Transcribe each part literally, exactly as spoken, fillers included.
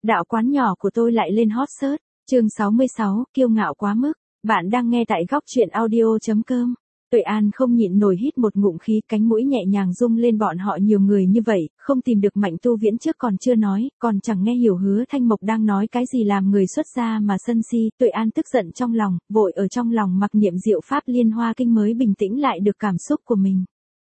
Đạo quán nhỏ của tôi lại lên hot search. Chương sáu mươi sáu, kiêu ngạo quá mức. Bạn đang nghe tại góc truyện audio chấm com. Tuệ An không nhịn nổi hít một ngụm khí, cánh mũi nhẹ nhàng rung lên. Bọn họ nhiều người như vậy, không tìm được Mạnh Tu Viễn trước còn chưa nói, còn chẳng nghe hiểu Hứa Thanh Mộc đang nói cái gì làm người xuất gia mà sân si. Tuệ An tức giận trong lòng, vội ở trong lòng mặc niệm diệu pháp Liên Hoa Kinh mới bình tĩnh lại được cảm xúc của mình.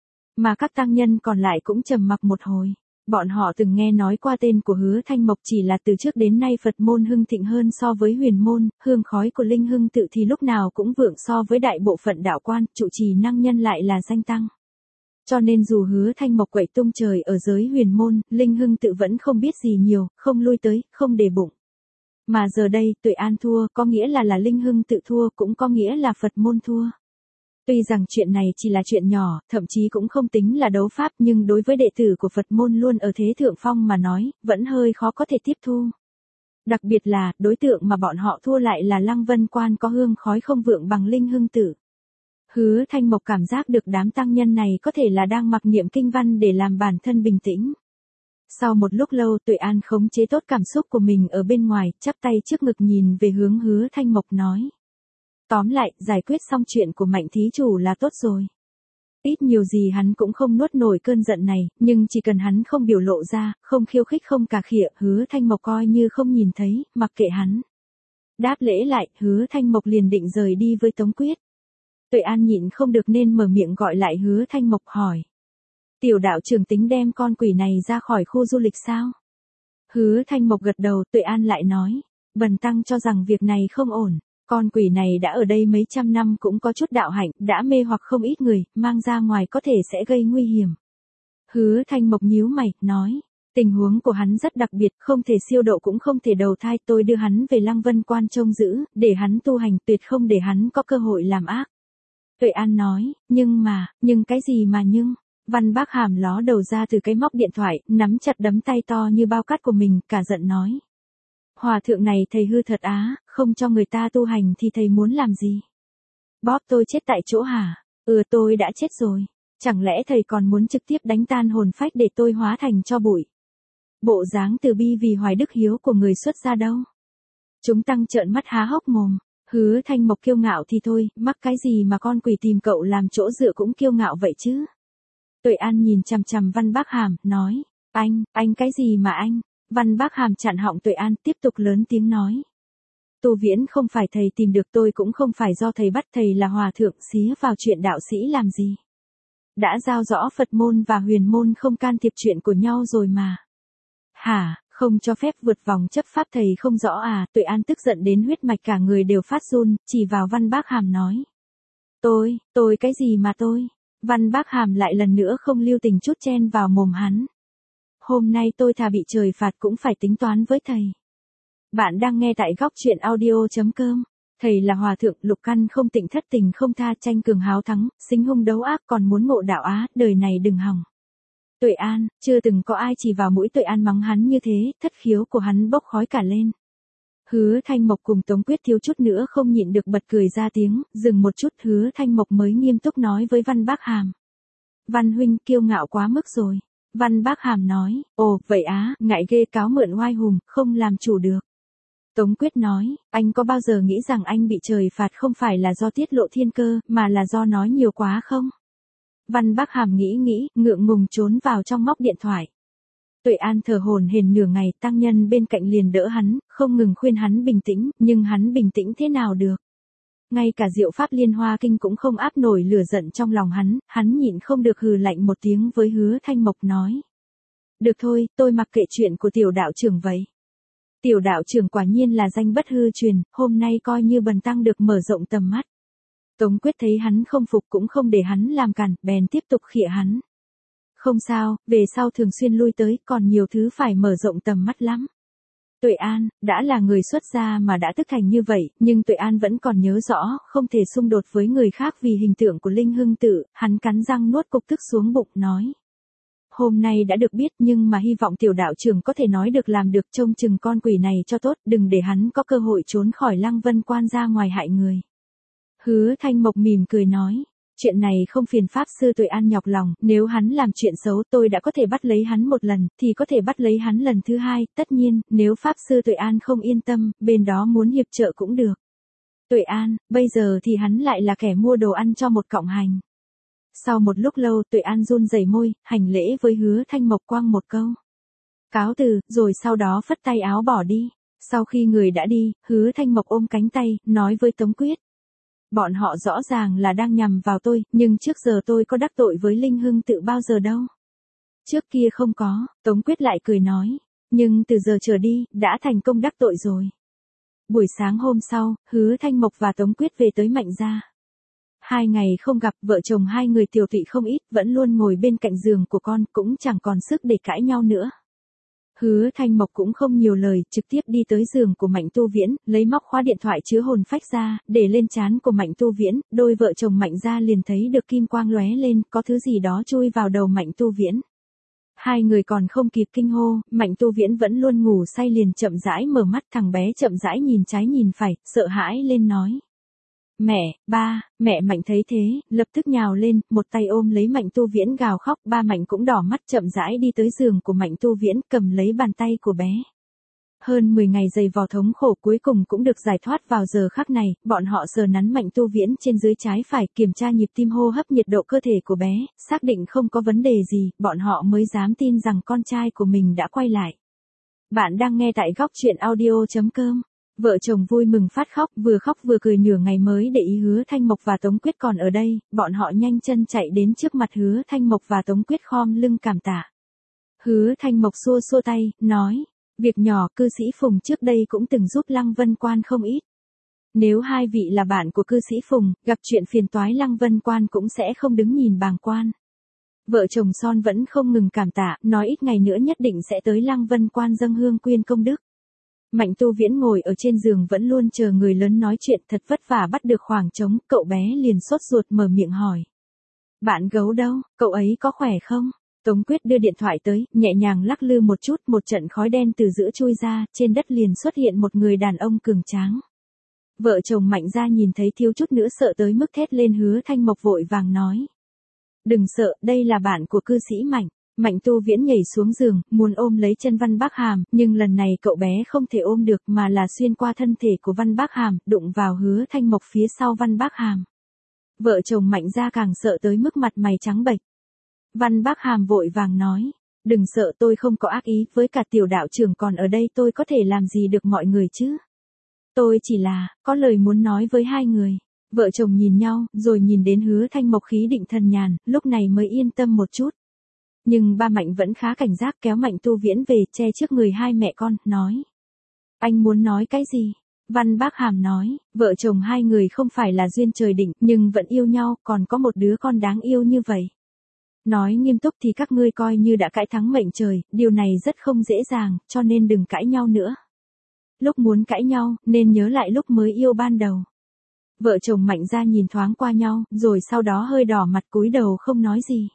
Mà các tăng nhân còn lại cũng trầm mặc một hồi. Bọn họ từng nghe nói qua tên của Hứa Thanh Mộc, chỉ là từ trước đến nay Phật môn hưng thịnh hơn so với huyền môn, hương khói của Linh Hưng tự thì lúc nào cũng vượng so với đại bộ phận đạo quan, trụ trì năng nhân lại là danh tăng. Cho nên dù Hứa Thanh Mộc quậy tung trời ở giới huyền môn, Linh Hưng tự vẫn không biết gì nhiều, không lui tới, không để bụng. Mà giờ đây, Tuệ An thua, có nghĩa là là Linh Hưng tự thua, cũng có nghĩa là Phật môn thua. Tuy rằng chuyện này chỉ là chuyện nhỏ, thậm chí cũng không tính là đấu pháp, nhưng đối với đệ tử của Phật môn luôn ở thế thượng phong mà nói, vẫn hơi khó có thể tiếp thu. Đặc biệt là, đối tượng mà bọn họ thua lại là Lăng Vân Quan có hương khói không vượng bằng Linh Hưng Tử. Hứa Thanh Mộc cảm giác được đám tăng nhân này có thể là đang mặc niệm kinh văn để làm bản thân bình tĩnh. Sau một lúc lâu, Tuệ An khống chế tốt cảm xúc của mình ở bên ngoài, chắp tay trước ngực nhìn về hướng Hứa Thanh Mộc nói. Tóm lại, giải quyết xong chuyện của Mạnh thí chủ là tốt rồi. Ít nhiều gì hắn cũng không nuốt nổi cơn giận này, nhưng chỉ cần hắn không biểu lộ ra, không khiêu khích không cà khịa, Hứa Thanh Mộc coi như không nhìn thấy, mặc kệ hắn. Đáp lễ lại, Hứa Thanh Mộc liền định rời đi với Tống Quyết. Tuệ An nhịn không được nên mở miệng gọi lại Hứa Thanh Mộc hỏi. Tiểu đạo trưởng tính đem con quỷ này ra khỏi khu du lịch sao? Hứa Thanh Mộc gật đầu. Tuệ An lại nói. Bần tăng cho rằng việc này không ổn. Con quỷ này đã ở đây mấy trăm năm cũng có chút đạo hạnh, đã mê hoặc không ít người, mang ra ngoài có thể sẽ gây nguy hiểm. Hứa Thanh Mộc nhíu mày, nói, tình huống của hắn rất đặc biệt, không thể siêu độ cũng không thể đầu thai, tôi đưa hắn về Lăng Vân Quan trông giữ, để hắn tu hành, tuyệt không để hắn có cơ hội làm ác. Tuệ An nói, nhưng mà, nhưng cái gì mà nhưng? Văn Bác Hàm ló đầu ra từ cái móc điện thoại, nắm chặt đấm tay to như bao cát của mình, cả giận nói. Hòa thượng này thầy hư thật á, không cho người ta tu hành thì thầy muốn làm gì? Bóp tôi chết tại chỗ hả? Ừ, tôi đã chết rồi. Chẳng lẽ thầy còn muốn trực tiếp đánh tan hồn phách để tôi hóa thành tro bụi? Bộ dáng từ bi vì hoài đức hiếu của người xuất gia đâu? Chúng tăng trợn mắt há hốc mồm. Hứa Thanh Mộc kiêu ngạo thì thôi, mắc cái gì mà con quỷ tìm cậu làm chỗ dựa cũng kiêu ngạo vậy chứ? Tuệ An nhìn chằm chằm Văn Bác Hàm, nói, anh, anh cái gì mà anh? Văn Bác Hàm chặn họng Tuệ An, tiếp tục lớn tiếng nói. Tu Viễn không phải thầy tìm được, tôi cũng không phải do thầy bắt, thầy là hòa thượng, xía vào chuyện đạo sĩ làm gì? Đã giao rõ Phật môn và huyền môn không can thiệp chuyện của nhau rồi mà. Hả, không cho phép vượt vòng chấp pháp, thầy không rõ à? Tuệ An tức giận đến huyết mạch cả người đều phát run, chỉ vào Văn Bác Hàm nói. Tôi, tôi cái gì mà tôi? Văn Bác Hàm lại lần nữa không lưu tình chút chen vào mồm hắn. Hôm nay tôi thà bị trời phạt cũng phải tính toán với thầy. Bạn đang nghe tại góc truyện audio chấm com. Thầy là hòa thượng, lục căn không tịnh, thất tình không tha, tranh cường háo thắng, sinh hung đấu ác, còn muốn ngộ đạo á, đời này đừng hòng. Tuệ An, chưa từng có ai chỉ vào mũi Tuệ An mắng hắn như thế, thất khiếu của hắn bốc khói cả lên. Hứa Thanh Mộc cùng Tống Quyết thiếu chút nữa không nhịn được bật cười ra tiếng, dừng một chút Hứa Thanh Mộc mới nghiêm túc nói với Văn Bác Hàm. Văn huynh kiêu ngạo quá mức rồi. Văn Bác Hàm nói, ồ, vậy á, ngại ghê, cáo mượn oai hùng, không làm chủ được. Tống Quyết nói, anh có bao giờ nghĩ rằng anh bị trời phạt không phải là do tiết lộ thiên cơ, mà là do nói nhiều quá không? Văn Bác Hàm nghĩ nghĩ, ngượng ngùng trốn vào trong móc điện thoại. Tuệ An thở hổn hển nửa ngày, tăng nhân bên cạnh liền đỡ hắn, không ngừng khuyên hắn bình tĩnh, nhưng hắn bình tĩnh thế nào được? Ngay cả diệu pháp Liên Hoa Kinh cũng không áp nổi lửa giận trong lòng hắn, hắn nhịn không được hừ lạnh một tiếng với Hứa Thanh Mộc nói. Được thôi, tôi mặc kệ chuyện của tiểu đạo trưởng vậy. Tiểu đạo trưởng quả nhiên là danh bất hư truyền, hôm nay coi như bần tăng được mở rộng tầm mắt. Tống Quyết thấy hắn không phục cũng không để hắn làm cản, bèn tiếp tục khịa hắn. Không sao, về sau thường xuyên lui tới, còn nhiều thứ phải mở rộng tầm mắt lắm. Tuệ An, đã là người xuất gia mà đã thức thành như vậy, nhưng Tuệ An vẫn còn nhớ rõ, không thể xung đột với người khác vì hình tượng của Linh Hưng Tự, hắn cắn răng nuốt cục tức xuống bụng, nói. Hôm nay đã được biết, nhưng mà hy vọng tiểu đạo trưởng có thể nói được làm được, trông chừng con quỷ này cho tốt, đừng để hắn có cơ hội trốn khỏi Lăng Vân Quan ra ngoài hại người. Hứa Thanh Mộc mỉm cười nói. Chuyện này không phiền Pháp Sư Tuệ An nhọc lòng, nếu hắn làm chuyện xấu tôi đã có thể bắt lấy hắn một lần, thì có thể bắt lấy hắn lần thứ hai, tất nhiên, nếu Pháp Sư Tuệ An không yên tâm, bên đó muốn hiệp trợ cũng được. Tuệ An, bây giờ thì hắn lại là kẻ mua đồ ăn cho một cọng hành. Sau một lúc lâu Tuệ An run rẩy môi, hành lễ với Hứa Thanh Mộc quăng một câu. Cáo từ, rồi sau đó phất tay áo bỏ đi. Sau khi người đã đi, Hứa Thanh Mộc ôm cánh tay, nói với Tống Quyết. Bọn họ rõ ràng là đang nhằm vào tôi, nhưng trước giờ tôi có đắc tội với Linh Hưng Tự bao giờ đâu. Trước kia không có, Tống Quyết lại cười nói. Nhưng từ giờ trở đi, đã thành công đắc tội rồi. Buổi sáng hôm sau, Hứa Thanh Mộc và Tống Quyết về tới Mạnh gia. Hai ngày không gặp, vợ chồng hai người tiều tụy không ít, vẫn luôn ngồi bên cạnh giường của con, cũng chẳng còn sức để cãi nhau nữa. Hứa Thanh Mộc cũng không nhiều lời, trực tiếp đi tới giường của Mạnh Tu Viễn, lấy móc khóa điện thoại chứa hồn phách ra, để lên trán của Mạnh Tu Viễn, đôi vợ chồng Mạnh gia liền thấy được kim quang lóe lên, có thứ gì đó chui vào đầu Mạnh Tu Viễn. Hai người còn không kịp kinh hô, Mạnh Tu Viễn vẫn luôn ngủ say liền chậm rãi mở mắt, thằng bé chậm rãi nhìn trái nhìn phải, sợ hãi lên nói. Mẹ, ba, mẹ Mạnh thấy thế, lập tức nhào lên, một tay ôm lấy Mạnh Tu Viễn gào khóc, ba Mạnh cũng đỏ mắt chậm rãi đi tới giường của Mạnh Tu Viễn, cầm lấy bàn tay của bé. Hơn mười ngày dày vò thống khổ cuối cùng cũng được giải thoát vào giờ khắc này, bọn họ sờ nắn Mạnh Tu Viễn trên dưới trái phải, kiểm tra nhịp tim hô hấp nhiệt độ cơ thể của bé, xác định không có vấn đề gì, bọn họ mới dám tin rằng con trai của mình đã quay lại. Bạn đang nghe tại góc truyện audio chấm com. Vợ chồng vui mừng phát khóc, vừa khóc vừa cười nửa ngày mới để ý Hứa Thanh Mộc và Tống Quyết còn ở đây, bọn họ nhanh chân chạy đến trước mặt Hứa Thanh Mộc và Tống Quyết khom lưng cảm tạ. Hứa Thanh Mộc xua xua tay, nói, việc nhỏ, cư sĩ Phùng trước đây cũng từng giúp Lăng Vân Quan không ít. Nếu hai vị là bạn của cư sĩ Phùng, gặp chuyện phiền toái Lăng Vân Quan cũng sẽ không đứng nhìn bàng quan. Vợ chồng son vẫn không ngừng cảm tạ, nói ít ngày nữa nhất định sẽ tới Lăng Vân Quan dâng hương quyên công đức. Mạnh Tu Viễn ngồi ở trên giường vẫn luôn chờ người lớn nói chuyện, thật vất vả bắt được khoảng trống, cậu bé liền sốt ruột mở miệng hỏi. Bạn gấu đâu, cậu ấy có khỏe không? Tống Quyết đưa điện thoại tới, nhẹ nhàng lắc lư một chút, một trận khói đen từ giữa chui ra, trên đất liền xuất hiện một người đàn ông cường tráng. Vợ chồng Mạnh gia nhìn thấy thiếu chút nữa sợ tới mức thét lên. Hứa Thanh Mộc vội vàng nói. Đừng sợ, đây là bạn của cư sĩ Mạnh. Mạnh Tu Viễn nhảy xuống giường, muốn ôm lấy chân Văn Bác Hàm, nhưng lần này cậu bé không thể ôm được mà là xuyên qua thân thể của Văn Bác Hàm, đụng vào Hứa Thanh Mộc phía sau Văn Bác Hàm. Vợ chồng Mạnh gia càng sợ tới mức mặt mày trắng bệch. Văn Bác Hàm vội vàng nói, đừng sợ, tôi không có ác ý, với cả tiểu đạo trưởng còn ở đây tôi có thể làm gì được mọi người chứ. Tôi chỉ là, có lời muốn nói với hai người. Vợ chồng nhìn nhau, rồi nhìn đến Hứa Thanh Mộc khí định thần nhàn, lúc này mới yên tâm một chút. Nhưng ba Mạnh vẫn khá cảnh giác, kéo Mạnh Tu Viễn về, che trước người hai mẹ con, nói. Anh muốn nói cái gì? Văn Bác Hàm nói, vợ chồng hai người không phải là duyên trời định, nhưng vẫn yêu nhau, còn có một đứa con đáng yêu như vậy. Nói nghiêm túc thì các ngươi coi như đã cãi thắng mệnh trời, điều này rất không dễ dàng, cho nên đừng cãi nhau nữa. Lúc muốn cãi nhau, nên nhớ lại lúc mới yêu ban đầu. Vợ chồng Mạnh gia nhìn thoáng qua nhau, rồi sau đó hơi đỏ mặt cúi đầu không nói gì.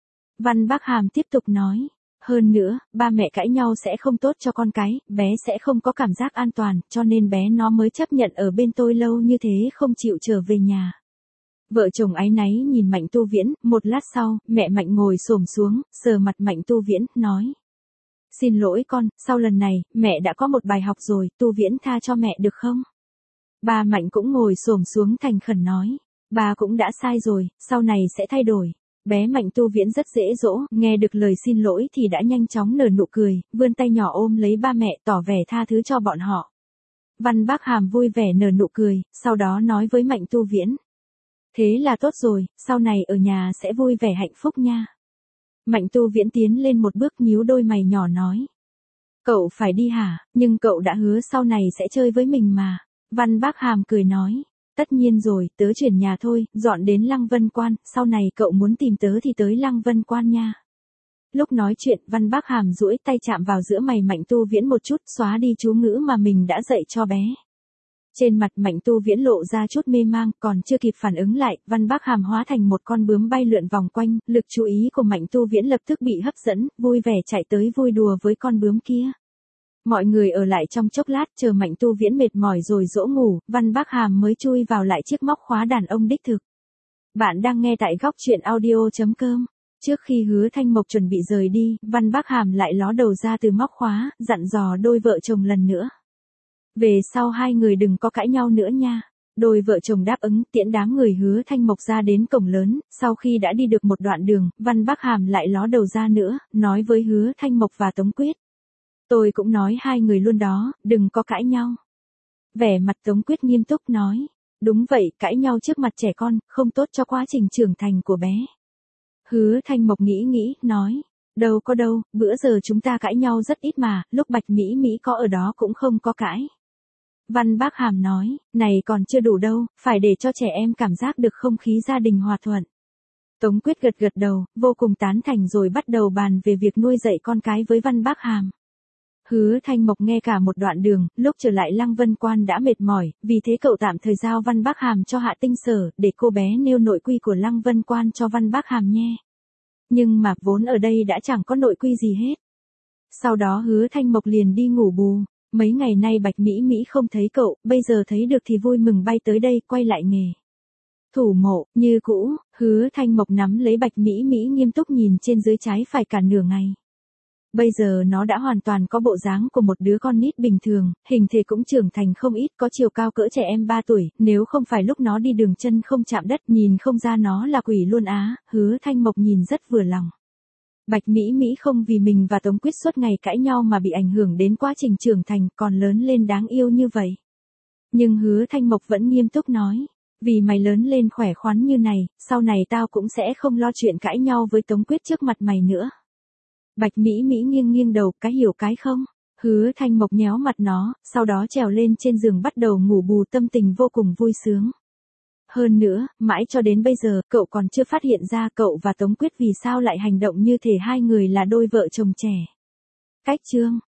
Văn Bác Hàm tiếp tục nói, hơn nữa, ba mẹ cãi nhau sẽ không tốt cho con cái, bé sẽ không có cảm giác an toàn, cho nên bé nó mới chấp nhận ở bên tôi lâu như thế không chịu trở về nhà. Vợ chồng áy náy nhìn Mạnh Tu Viễn, một lát sau, mẹ Mạnh ngồi xổm xuống, sờ mặt Mạnh Tu Viễn, nói. Xin lỗi con, sau lần này, mẹ đã có một bài học rồi, Tu Viễn tha cho mẹ được không? Ba Mạnh cũng ngồi xổm xuống thành khẩn nói, ba cũng đã sai rồi, sau này sẽ thay đổi. Bé Mạnh Tu Viễn rất dễ dỗ, nghe được lời xin lỗi thì đã nhanh chóng nở nụ cười, vươn tay nhỏ ôm lấy ba mẹ tỏ vẻ tha thứ cho bọn họ. Văn Bác Hàm vui vẻ nở nụ cười, sau đó nói với Mạnh Tu Viễn. Thế là tốt rồi, sau này ở nhà sẽ vui vẻ hạnh phúc nha. Mạnh Tu Viễn tiến lên một bước nhíu đôi mày nhỏ nói. Cậu phải đi hả, nhưng cậu đã hứa sau này sẽ chơi với mình mà. Văn Bác Hàm cười nói. Tất nhiên rồi, tớ chuyển nhà thôi, dọn đến Lăng Vân Quan, sau này cậu muốn tìm tớ thì tới Lăng Vân Quan nha. Lúc nói chuyện, Văn Bác Hàm duỗi tay chạm vào giữa mày Mạnh Tu Viễn một chút, xóa đi chú ngữ mà mình đã dạy cho bé. Trên mặt Mạnh Tu Viễn lộ ra chút mê mang, còn chưa kịp phản ứng lại, Văn Bác Hàm hóa thành một con bướm bay lượn vòng quanh, lực chú ý của Mạnh Tu Viễn lập tức bị hấp dẫn, vui vẻ chạy tới vui đùa với con bướm kia. Mọi người ở lại trong chốc lát, chờ Mạnh Tu Viễn mệt mỏi rồi dỗ ngủ, Văn Bác Hàm mới chui vào lại chiếc móc khóa đàn ông đích thực. Bạn đang nghe tại góc chuyện audio chấm com. Trước khi Hứa Thanh Mộc chuẩn bị rời đi, Văn Bác Hàm lại ló đầu ra từ móc khóa, dặn dò đôi vợ chồng lần nữa. Về sau hai người đừng có cãi nhau nữa nha. Đôi vợ chồng đáp ứng, tiễn đám người Hứa Thanh Mộc ra đến cổng lớn. Sau khi đã đi được một đoạn đường, Văn Bác Hàm lại ló đầu ra nữa, nói với Hứa Thanh Mộc và Tống Quyết. Tôi cũng nói hai người luôn đó, đừng có cãi nhau. Vẻ mặt Tống Quyết nghiêm túc nói. Đúng vậy, cãi nhau trước mặt trẻ con, không tốt cho quá trình trưởng thành của bé. Hứa Thanh Mộc nghĩ nghĩ, nói. Đâu có đâu, bữa giờ chúng ta cãi nhau rất ít mà, lúc Bạch Mỹ Mỹ có ở đó cũng không có cãi. Văn Bác Hàm nói, này còn chưa đủ đâu, phải để cho trẻ em cảm giác được không khí gia đình hòa thuận. Tống Quyết gật gật đầu, vô cùng tán thành rồi bắt đầu bàn về việc nuôi dạy con cái với Văn Bác Hàm. Hứa Thanh Mộc nghe cả một đoạn đường, lúc trở lại Lăng Vân Quan đã mệt mỏi, vì thế cậu tạm thời giao Văn Bác Hàm cho Hạ Tinh Sở, để cô bé nêu nội quy của Lăng Vân Quan cho Văn Bác Hàm nghe. Nhưng mà vốn ở đây đã chẳng có nội quy gì hết. Sau đó Hứa Thanh Mộc liền đi ngủ bù, mấy ngày nay Bạch Mỹ Mỹ không thấy cậu, bây giờ thấy được thì vui mừng bay tới đây, quay lại nghề thủ mộ, như cũ. Hứa Thanh Mộc nắm lấy Bạch Mỹ Mỹ nghiêm túc nhìn trên dưới trái phải cả nửa ngày. Bây giờ nó đã hoàn toàn có bộ dáng của một đứa con nít bình thường, hình thể cũng trưởng thành không ít, có chiều cao cỡ trẻ em ba tuổi, nếu không phải lúc nó đi đường chân không chạm đất, nhìn không ra nó là quỷ luôn á. Hứa Thanh Mộc nhìn rất vừa lòng. Bạch Mỹ Mỹ không vì mình và Tống Quyết suốt ngày cãi nhau mà bị ảnh hưởng đến quá trình trưởng thành, còn lớn lên đáng yêu như vậy. Nhưng Hứa Thanh Mộc vẫn nghiêm túc nói, vì mày lớn lên khỏe khoắn như này, sau này tao cũng sẽ không lo chuyện cãi nhau với Tống Quyết trước mặt mày nữa. Bạch Mỹ Mỹ nghiêng nghiêng đầu, cái hiểu cái không? Hứa Thanh Mộc nhéo mặt nó, sau đó trèo lên trên giường bắt đầu ngủ bù, tâm tình vô cùng vui sướng. Hơn nữa, mãi cho đến bây giờ, cậu còn chưa phát hiện ra cậu và Tống Quyết vì sao lại hành động như thể hai người là đôi vợ chồng trẻ. Cách chương